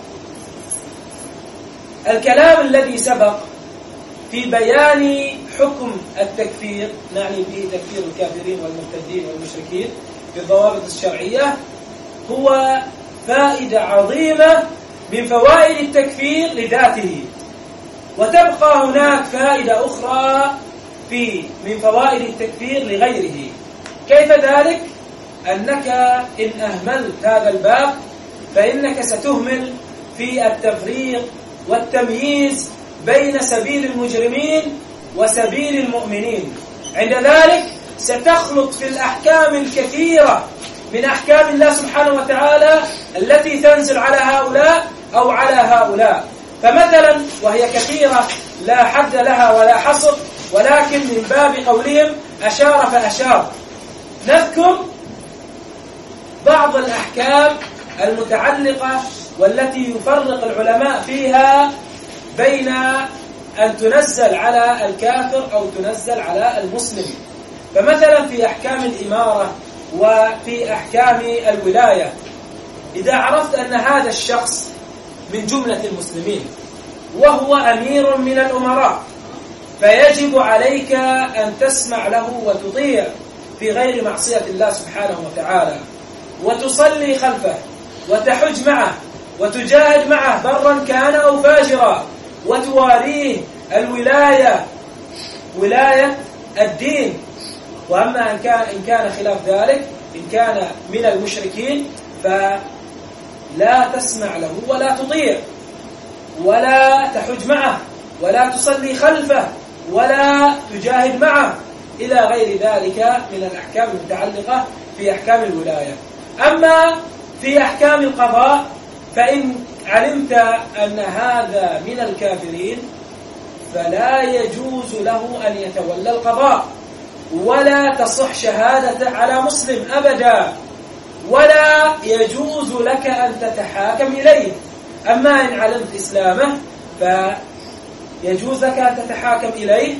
الكلام الذي سبق في بيان حكم التكفير، نعني به تكفير الكافرين والمرتدين والمشركين بالضوابط الشرعية، هو فائدة عظيمة من فوائد التكفير لذاته. وتبقى هناك فائدة أخرى في من فوائد التكفير لغيره. كيف ذلك؟ أنك إن أهملت هذا الباب فإنك ستهمل في التفريق والتمييز بين سبيل المجرمين وسبيل المؤمنين. عند ذلك ستخلط في الأحكام الكثيرة من أحكام الله سبحانه وتعالى التي تنزل على هؤلاء أو على هؤلاء. فمثلا، وهي كثيرة لا حد لها ولا حصر، ولكن من باب قولهم أشار فأشار، نذكر بعض الأحكام المتعلقة والتي يفرق العلماء فيها بين أن تنزل على الكافر أو تنزل على المسلم. فمثلا في أحكام الإمارة وفي أحكام الولاية، إذا عرفت أن هذا الشخص من جملة المسلمين وهو أمير من الأمراء، فيجب عليك أن تسمع له وتطيع في غير معصية الله سبحانه وتعالى، وتصلي خلفه وتحج معه وتجاهد معه برا كان أو فاجرا، وتواليه الولاية ولاية الدين. وأما إن كان, إن كان خلاف ذلك، إن كان من المشركين، فلا تسمع له ولا تطيع ولا تحج معه ولا تصلي خلفه ولا تجاهد معه إلى غير ذلك من الأحكام المتعلقة في أحكام الولاية. أما في أحكام القضاء، فإن علمت أن هذا من الكافرين فلا يجوز له أن يتولى القضاء، ولا تصح شهادة على مسلم أبدا، ولا يجوز لك أن تتحاكم إليه. أما إن علمت إسلامه فيجوز لك أن تتحاكم إليه،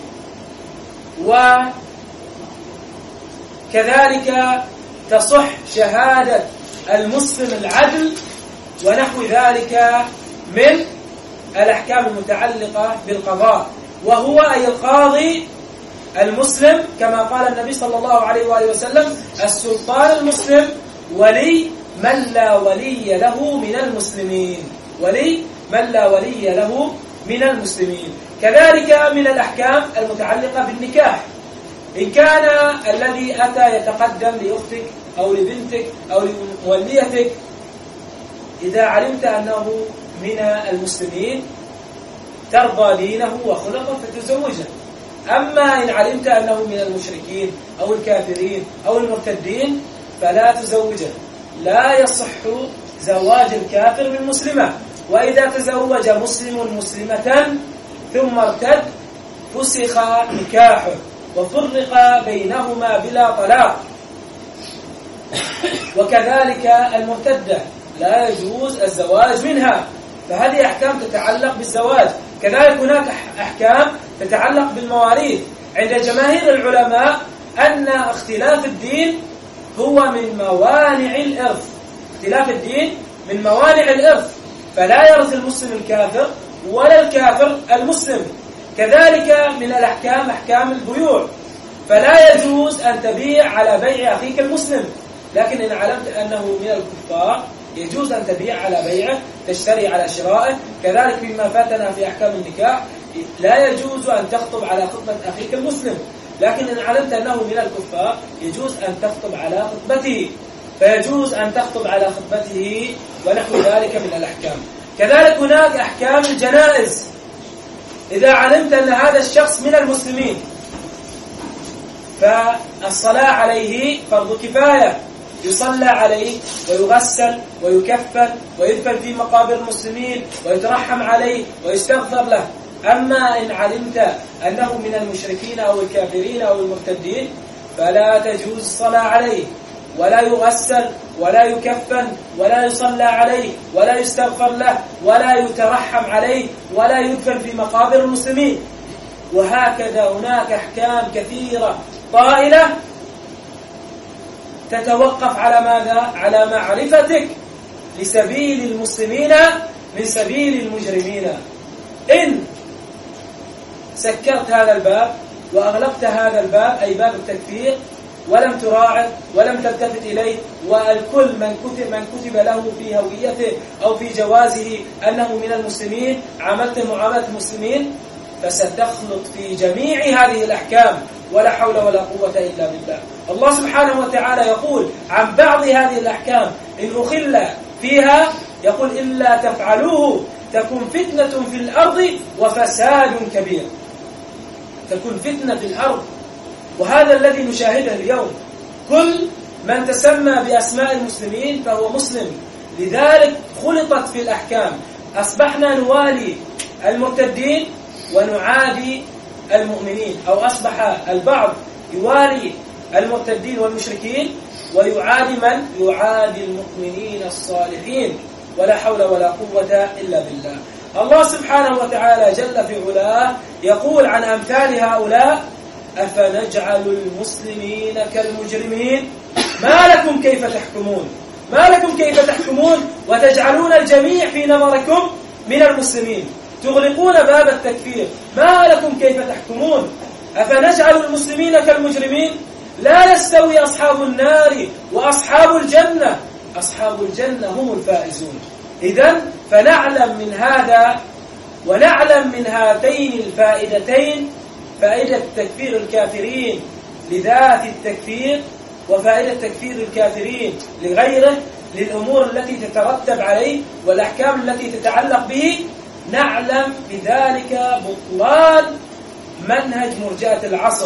وكذلك تصح شهادة المسلم العدل ونحو ذلك من الأحكام المتعلقة بالقضاء، وهو أي القاضي المسلم، كما قال النبي صلى الله عليه وآله وسلم: السلطان المسلم ولي من لا ولي له من المسلمين، ولي من لا ولي له من المسلمين. كذلك من الأحكام المتعلقة بالنكاح، إن كان الذي أتى يتقدم لأختك أو لبنتك أو لموليتك، إذا علمت أنه من المسلمين ترضى دينه وخلقه فتزوجه. أما إن علمت أنه من المشركين أو الكافرين أو المرتدين فلا تزوجه. لا يصح زواج الكافر من مسلمة، وإذا تزوج مسلم مسلمة ثم ارتد فسخ نكاحه وفرق بينهما بلا طلاق. وكذلك المرتدة لا يجوز الزواج منها، فهذه أحكام تتعلق بالزواج. كذلك هناك أحكام تتعلق بالمواريث. عند جماهير العلماء أن اختلاف الدين هو من موانع الإرث، اختلاف الدين من موانع الإرث، فلا يرث المسلم الكافر ولا الكافر المسلم. كذلك من الأحكام أحكام البيوع، فلا يجوز أن تبيع على بيع أخيك المسلم. لكن إن علمت أنه من الكفار يجوز أن تبيع على بيعه، تشتري على شرائه. كذلك فيما فاتنا في أحكام النكاح لا يجوز أن تخطب على خطبة أخيك المسلم، لكن إن علمت أنه من الكفار يجوز أن تخطب على خطبته، فيجوز أن تخطب على خطبته ونحو ذلك من الأحكام. كذلك هناك أحكام الجنائز. إذا علمت أن هذا الشخص من المسلمين فالصلاة عليه فرض كفاية، يصلى عليه ويغسل ويكفن ويدفن في مقابر المسلمين ويترحم عليه ويستغفر له. أما إن علمت أنه من المشركين أو الكافرين أو المرتدين فلا تجوز الصلاة عليه، ولا يغسل ولا يكفن ولا يصلى عليه ولا يستغفر له ولا يترحم عليه ولا يدفن في مقابر المسلمين. وهكذا هناك أحكام كثيرة طائلة تتوقف على ماذا؟ على معرفتك لسبيل المسلمين من سبيل المجرمين. إن سكرت هذا الباب وأغلقت هذا الباب أي باب التكفير ولم تراعي ولم تلتفت إليه، والكل من كتب, من كتب له في هويته أو في جوازه أنه من المسلمين عملت معاملة المسلمين، فستخلط في جميع هذه الأحكام ولا حول ولا قوة إلا بالله. الله سبحانه وتعالى يقول عن بعض هذه الأحكام إن أخل فيها يقول إلا تفعلوه تكون فتنة في الأرض وفساد كبير. تكون فتنة في الأرض، وهذا الذي نشاهده اليوم. كل من تسمى بأسماء المسلمين فهو مسلم، لذلك خلطت في الأحكام. أصبحنا نوالي المرتدين ونعادي المؤمنين، أو أصبح البعض يوالي المرتدين والمشركين ويعادي من؟ يعادي المؤمنين الصالحين، ولا حول ولا قوة إلا بالله. الله سبحانه وتعالى جل في علاه يقول عن أمثال هؤلاء أفنجعل المسلمين كالمجرمين ما لكم كيف تحكمون ما لكم كيف تحكمون وتجعلون الجميع في نظركم من المسلمين، تغلقون باب التكفير. ما لكم كيف تحكمون أفنجعل المسلمين كالمجرمين لا يستوي أصحاب النار وأصحاب الجنة أصحاب الجنة هم الفائزون. إذن فنعلم من هذا ونعلم من هاتين الفائدتين فائدة تكفير الكافرين لذات التكفير وفائدة تكفير الكافرين لغيره للأمور التي تترتب عليه والأحكام التي تتعلق به. نعلم بذلك بطلان منهج مرجئة العصر.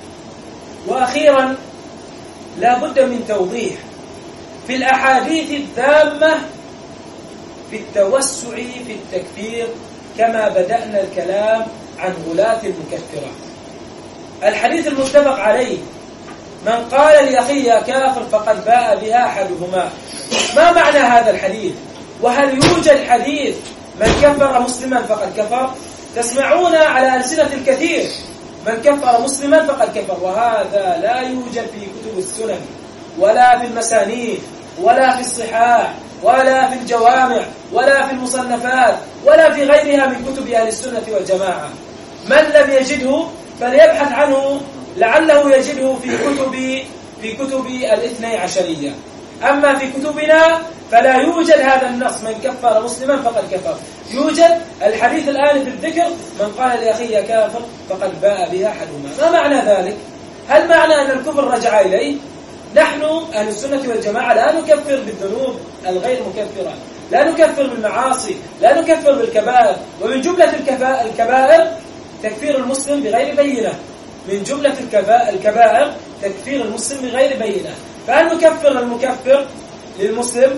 وأخيرا لا بد من توضيح في الأحاديث الذامة في التوسع في التكفير كما بدأنا الكلام عن غلاة المكفرة. الحديث المتفق عليه من قال لأخيه يا كافر فقد باء بها أحدهما. ما معنى هذا الحديث؟ وهل يوجد حديث من كفر مسلما فقد كفر؟ تسمعون على ألسنة الكثير من كفر مسلما فقد كفر، وهذا لا يوجد في كتب السنن ولا في المسانيد ولا في الصحاح ولا في الجوامع ولا في المصنفات ولا في غيرها من كتب أهل السنة والجماعة. من لم يجده فليبحث عنه لعله يجده في كتب في كتب الاثني عشرية. أما في كتبنا فلا يوجد هذا النص من كفر مسلما فقد كفر. يوجد الحديث الآن في الذكر من قال لأخيه كافر فقد باء بها أحدهما. ما معنى ذلك؟ هل معنى أن الكفر رجع إليه؟ نحن أهل السنة والجماعة لا نكفر بالذنوب الغير مكفرة، لا نكفر بالمعاصي، لا نكفر بالكبائر. ومن جملة الكبائر تكفير المسلم بغير بينة، من جملة الكبائر تكفير المسلم بغير بينة. فهل نكفر المكفر للمسلم؟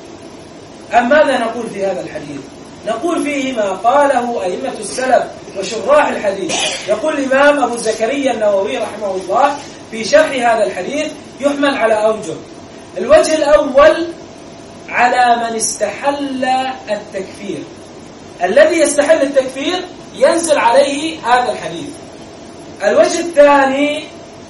أم ماذا نقول في هذا الحديث؟ نقول فيه ما قاله أئمة السلف وشراح الحديث. يقول الإمام أبو زكريا النووي رحمه الله في شرح هذا الحديث يحمل على أوجه. الوجه الأول على من استحل التكفير، الذي يستحل التكفير ينزل عليه هذا الحديث. الوجه الثاني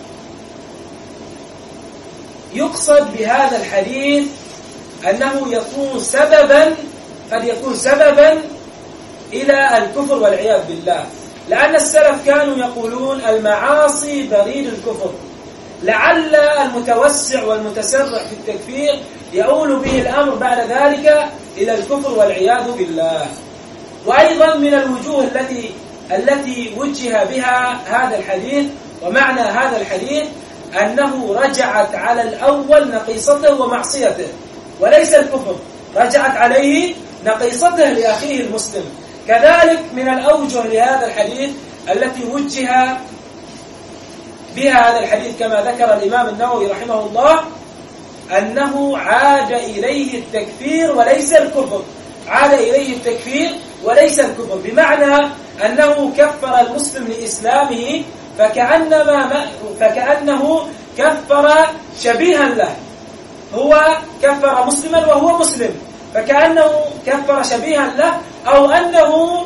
يقصد بهذا الحديث أنه يكون سببا قد يكون سببا إلى الكفر والعياذ بالله. لأن السلف كانوا يقولون المعاصي بريد الكفر، لعل المتوسع والمتسرع في التكفير يؤول به الأمر بعد ذلك إلى الكفر والعياذ بالله. وأيضا من الوجوه التي التي وجه بها هذا الحديث، ومعنى هذا الحديث أنه رجعت على الأول نقيصته ومعصيته وليس الكفر، رجعت عليه نقيصته لأخيه المسلم. كذلك من الأوجه لهذا الحديث التي وجه بها هذا الحديث كما ذكر الإمام النووي رحمه الله أنه عاد إليه التكفير وليس الكفر، عاد إليه التكفير وليس الكفر، بمعنى أنه كفر المسلم لإسلامه فكأنما فكأنه كفر شبيها له، هو كفر مسلما وهو مسلم فكأنه كفر شبيها له، أو أنه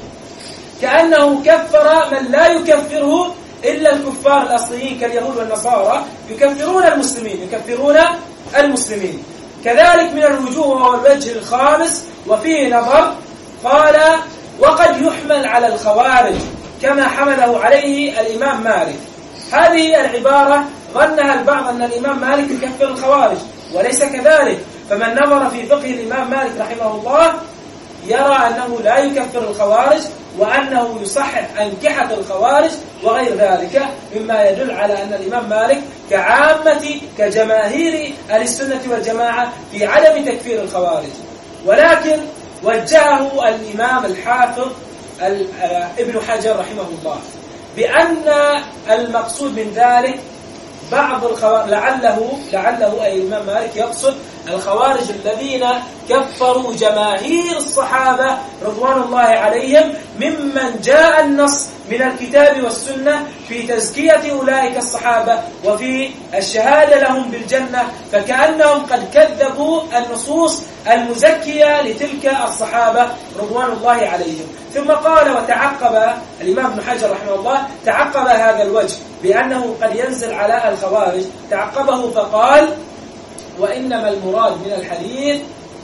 كأنه كفر من لا يكفره إلا الكفار الأصليين كاليهود والنصارى يكفرون المسلمين يكفرون المسلمين. كذلك من الوجوه وهو الوجه الخامس وفيه نظر، قال وقد يحمل على الخوارج كما حمله عليه الإمام مالك. هذه العبارة ظنها البعض أن الإمام مالك يكفر الخوارج وليس كذلك، فمن نظر في فقه الإمام مالك رحمه الله يرى أنه لا يكفر الخوارج وأنه يصحح أنكحة الخوارج وغير ذلك، مما يدل على أن الإمام مالك كعامة كجماهير أهل السنة والجماعة في عدم تكفير الخوارج. ولكن وجهه الإمام الحافظ ابن حجر رحمه الله بأن المقصود من ذلك بعض الخوارج، لعله لعله أي الإمام مالك يقصد الخوارج الذين كفروا جماهير الصحابة رضوان الله عليهم ممن جاء النص من الكتاب والسنة في تزكية أولئك الصحابة وفي الشهادة لهم بالجنة، فكأنهم قد كذبوا النصوص المزكية لتلك الصحابة رضوان الله عليهم. ثم قال وتعقب الإمام ابن حجر رحمه الله تعقب هذا الوجه بأنه قد ينزل على الخوارج، تعقبه فقال وإنما المراد من الحديث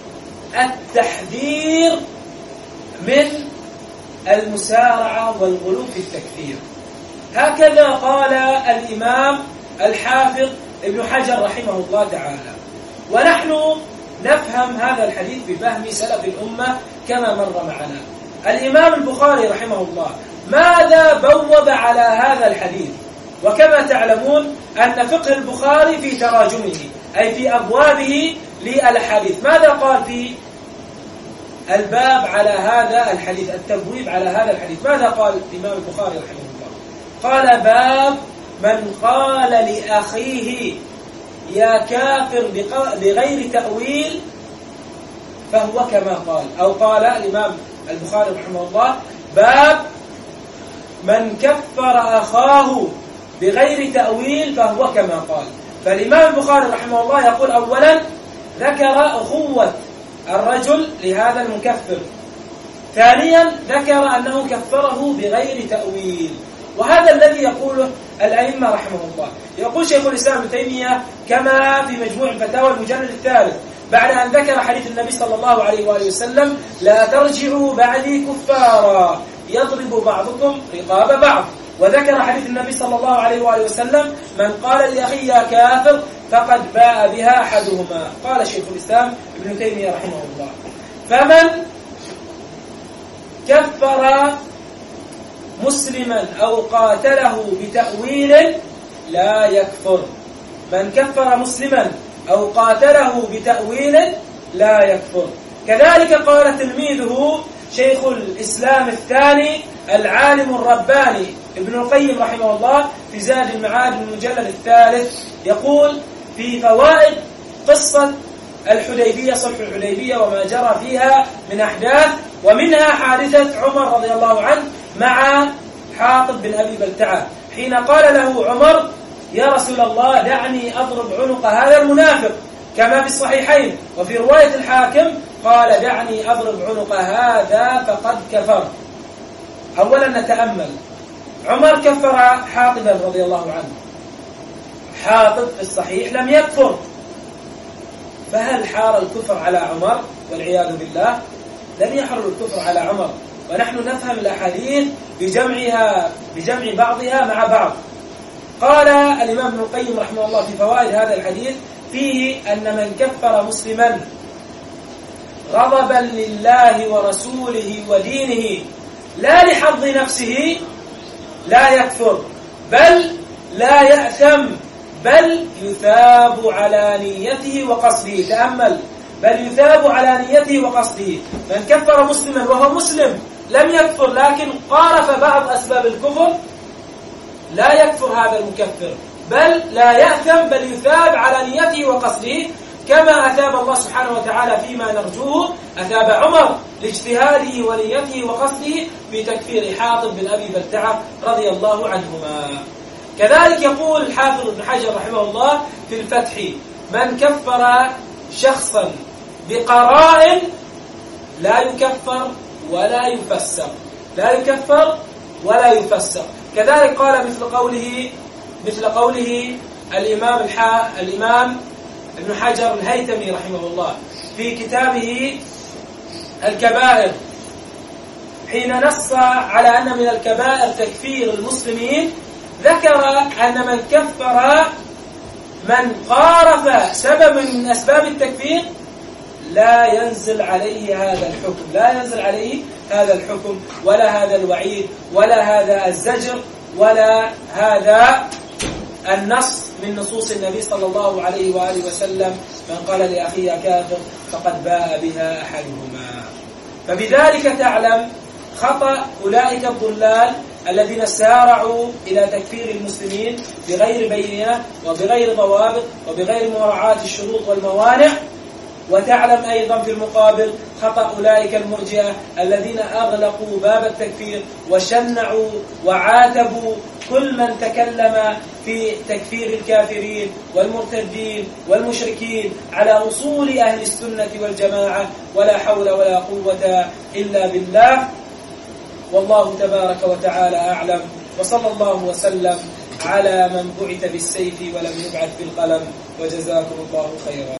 التحذير من المسارعة والغلو في التكفير. هكذا قال الإمام الحافظ ابن حجر رحمه الله تعالى. ونحن نفهم هذا الحديث بفهم سلف الأمة كما مر معنا. الإمام البخاري رحمه الله ماذا بوب على هذا الحديث؟ وكما تعلمون أن فقه البخاري في تراجمه أي في أبوابه للحديث، ماذا قال في الباب على هذا الحديث، التبويب على هذا الحديث؟ ماذا قال الإمام البخاري رحمه الله؟ قال باب من قال لأخيه يا كافر بغير تأويل فهو كما قال، أو قال الإمام البخاري رحمه الله باب من كفر أخاه بغير تأويل فهو كما قال. فالإمام البخاري رحمه الله يقول أولا ذكر أخوة الرجل لهذا المكفر، ثانيا ذكر أنه كفره بغير تأويل، وهذا الذي يقوله الأئمة رحمه الله. يقول شيخ الإسلام ابن تيمية كما في مجموع الفتاوى المجلد الثالث بعد أن ذكر حديث النبي صلى الله عليه وآله وسلم لا ترجعوا بعدي كفارا يضرب بعضكم رقاب بعض، وذكر حديث النبي صلى الله عليه وآله وسلم من قال لأخي يا كافر فقد باء بها أحدهما. قال شيخ الإسلام ابن تيمية رحمه الله فمن كفر مسلما أو قاتله بتأويل لا يكفر، من كفر مسلما أو قاتله بتأويل لا يكفر. كذلك قال تلميذه شيخ الإسلام الثاني العالم الرباني ابن القيم رحمه الله في زاد المعاد المجلد الثالث يقول في فوائد قصة الحديبية صلح الحديبية وما جرى فيها من أحداث، ومنها حادثة عمر رضي الله عنه مع حاطب بن أبي بلتعة حين قال له عمر يا رسول الله دعني أضرب عنق هذا المنافق كما في الصحيحين، وفي رواية الحاكم قال دعني أضرب عنق هذا فقد كفر. أولا نتأمل، عمر كفر حاطبا رضي الله عنه، حاطب في الصحيح لم يكفر، فهل حار الكفر على عمر؟ والعياذ بالله لم يحر الكفر على عمر ونحن نفهم الأحاديث بجمعها بجمع بعضها مع بعض. قال الإمام ابن القيم رحمه الله في فوائد هذا الحديث فيه أن من كفر مسلما غضبا لله ورسوله ودينه لا لحظ نفسه لا يكفر بل لا يأثم بل يثاب على نيته وقصده. تأمل، بل يثاب على نيته وقصده. من كفر مسلما وهو مسلم لم يكفر لكن قارف بعض أسباب الكفر لا يكفر هذا المكفر، بل لا يأثم بل يثاب على نيته وقصده، كما أثاب الله سبحانه وتعالى فيما نرجوه أثاب عمر لاجتهاده ونيته وقصده في تكفير حاطب بن أبي بلتعة رضي الله عنهما. كذلك يقول الحافظ ابن حجر رحمه الله في الفتح: من كفر شخصا بقرائن لا يكفر ولا يفسر، لا يكفر ولا يفسر. كذلك قال مثل قوله مثل قوله الإمام الحا الإمام ابن حجر الهيثمي رحمه الله في كتابه الكبائر، حين نص على أن من الكبائر تكفير المسلمين، ذكر أن من كفر من قارف سبب من أسباب التكفير لا ينزل عليه هذا الحكم، لا ينزل عليه هذا الحكم ولا هذا الوعيد ولا هذا الزجر ولا هذا النص من نصوص النبي صلى الله عليه وآله وسلم: من قال لأخيه كافر فقد باء بها أحدهما. فبذلك تعلم خطأ أولئك الضلال الذين سارعوا إلى تكفير المسلمين بغير بينة وبغير ضوابط وبغير مراعاة الشروط والموانع. وتعلم أيضا في المقابل خطأ أولئك المرجئة الذين أغلقوا باب التكفير وشنعوا وعاتبوا كل من تكلم في تكفير الكافرين والمرتدين والمشركين على أصول أهل السنة والجماعة، ولا حول ولا قوة إلا بالله. والله تبارك وتعالى أعلم، وصلى الله وسلم على من بعث بالسيف ولم يبعث بالقلم، وجزاكم الله خيرا.